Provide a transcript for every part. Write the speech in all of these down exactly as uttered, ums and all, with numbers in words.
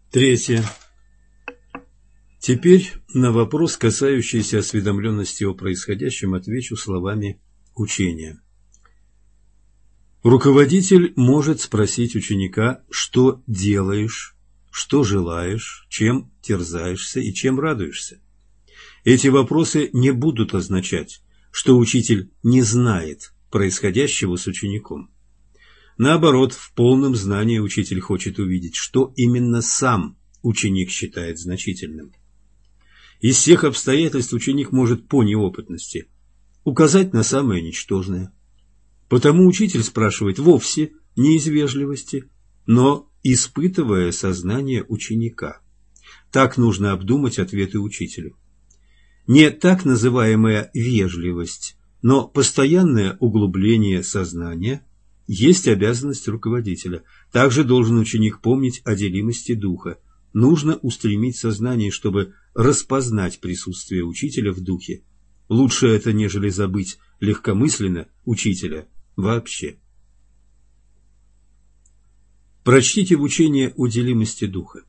Третье. Теперь на вопрос, касающийся осведомленности о происходящем, отвечу словами учения. Руководитель может спросить ученика, что делаешь, что желаешь, чем терзаешься и чем радуешься. Эти вопросы не будут означать, что учитель не знает происходящего с учеником. Наоборот, в полном знании учитель хочет увидеть, что именно сам ученик считает значительным. Из всех обстоятельств ученик может по неопытности указать на самое ничтожное. Потому учитель спрашивает вовсе не из вежливости, но испытывая сознание ученика. Так нужно обдумать ответы учителю. Не так называемая вежливость, но постоянное углубление сознания есть обязанность руководителя. Также должен ученик помнить о делимости духа. Нужно устремить сознание, чтобы распознать присутствие учителя в духе. Лучше это, нежели забыть легкомысленно учителя вообще. Прочтите в учении о делимости духа.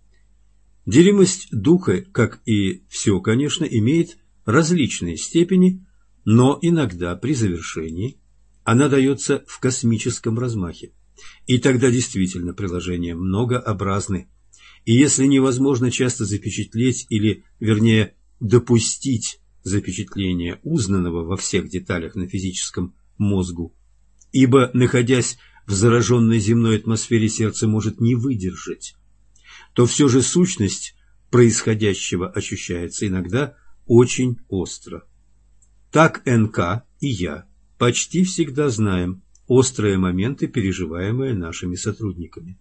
Делимость духа, как и все, конечно, имеет различные степени, но иногда при завершении она дается в космическом размахе. И тогда действительно приложения многообразны. И если невозможно часто запечатлеть или, вернее, допустить запечатление узнанного во всех деталях на физическом мозгу, ибо, находясь в зараженной земной атмосфере, сердце может не выдержать, то все же сущность происходящего ощущается иногда очень остро. Так эн ка и я почти всегда знаем острые моменты, переживаемые нашими сотрудниками.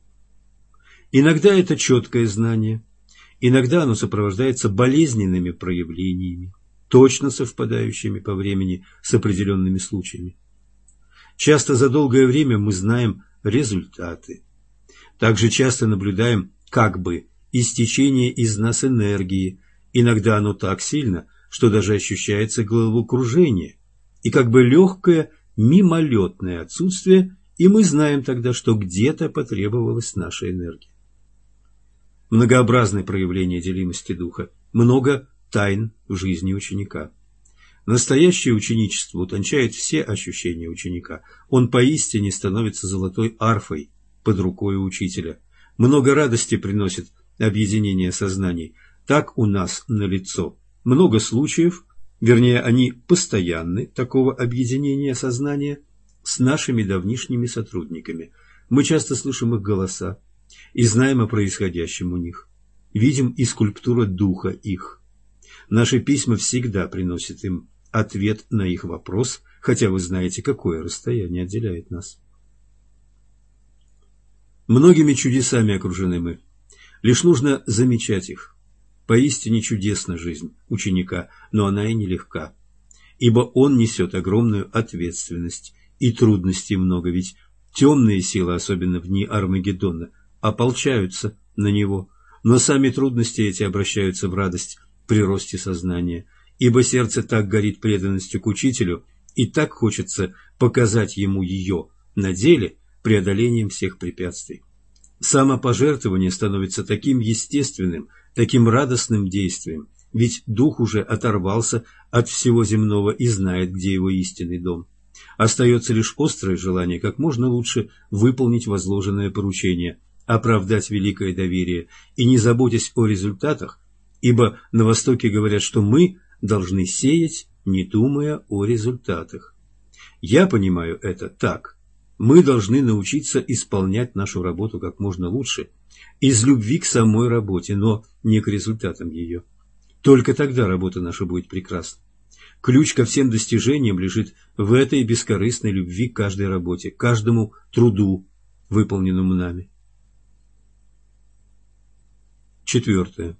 Иногда это четкое знание, иногда оно сопровождается болезненными проявлениями, точно совпадающими по времени с определенными случаями. Часто за долгое время мы знаем результаты. Также часто наблюдаем как бы истечение из нас энергии. Иногда оно так сильно, что даже ощущается головокружение и как бы легкое мимолетное отсутствие, и мы знаем тогда, что где-то потребовалась наша энергия. Многообразные проявления делимости духа, много тайн в жизни ученика. Настоящее ученичество утончает все ощущения ученика. Он поистине становится золотой арфой под рукой у учителя. Много радости приносит объединение сознаний. Так у нас налицо много случаев, вернее, они постоянны, такого объединения сознания с нашими давнишними сотрудниками. Мы часто слышим их голоса и знаем о происходящем у них, видим и скульптуру духа их. Наши письма всегда приносят им ответ на их вопрос, хотя вы знаете, какое расстояние отделяет нас. Многими чудесами окружены мы, лишь нужно замечать их. Поистине чудесна жизнь ученика, но она и нелегка, ибо он несет огромную ответственность, и трудностей много, ведь темные силы, особенно в дни Армагеддона, ополчаются на него, но сами трудности эти обращаются в радость при росте сознания, ибо сердце так горит преданностью к учителю и так хочется показать ему ее на деле преодолением всех препятствий. Самопожертвование становится таким естественным, таким радостным действием, ведь дух уже оторвался от всего земного и знает, где его истинный дом. Остается лишь острое желание как можно лучше выполнить возложенное поручение, оправдать великое доверие и не заботясь о результатах, ибо на Востоке говорят, что мы должны сеять, не думая о результатах. Я понимаю это так. Мы должны научиться исполнять нашу работу как можно лучше, из любви к самой работе, но не к результатам ее. Только тогда работа наша будет прекрасна. Ключ ко всем достижениям лежит в этой бескорыстной любви к каждой работе, каждому труду, выполненному нами. Четвертое.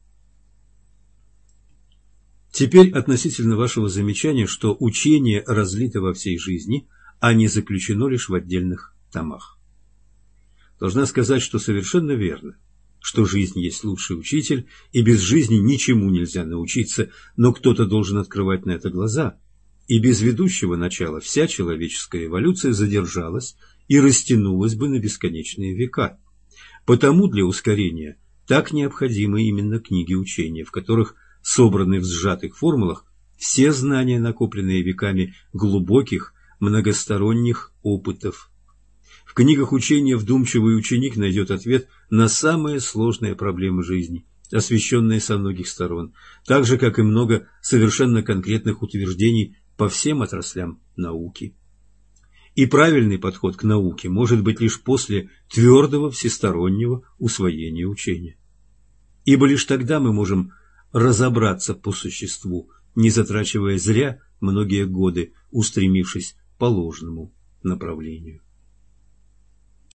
Теперь относительно вашего замечания, что учение разлито во всей жизни, а не заключено лишь в отдельных томах. Должна сказать, что совершенно верно, что жизнь есть лучший учитель, и без жизни ничему нельзя научиться, но кто-то должен открывать на это глаза, и без ведущего начала вся человеческая эволюция задержалась и растянулась бы на бесконечные века. Потому для ускорения так необходимы именно книги учения, в которых собраны в сжатых формулах все знания, накопленные веками глубоких многосторонних опытов. В книгах учения вдумчивый ученик найдет ответ на самые сложные проблемы жизни, освещенные со многих сторон, так же, как и много совершенно конкретных утверждений по всем отраслям науки. И правильный подход к науке может быть лишь после твердого всестороннего усвоения учения. Ибо лишь тогда мы можем разобраться по существу, не затрачивая зря многие годы, устремившись по ложному направлению.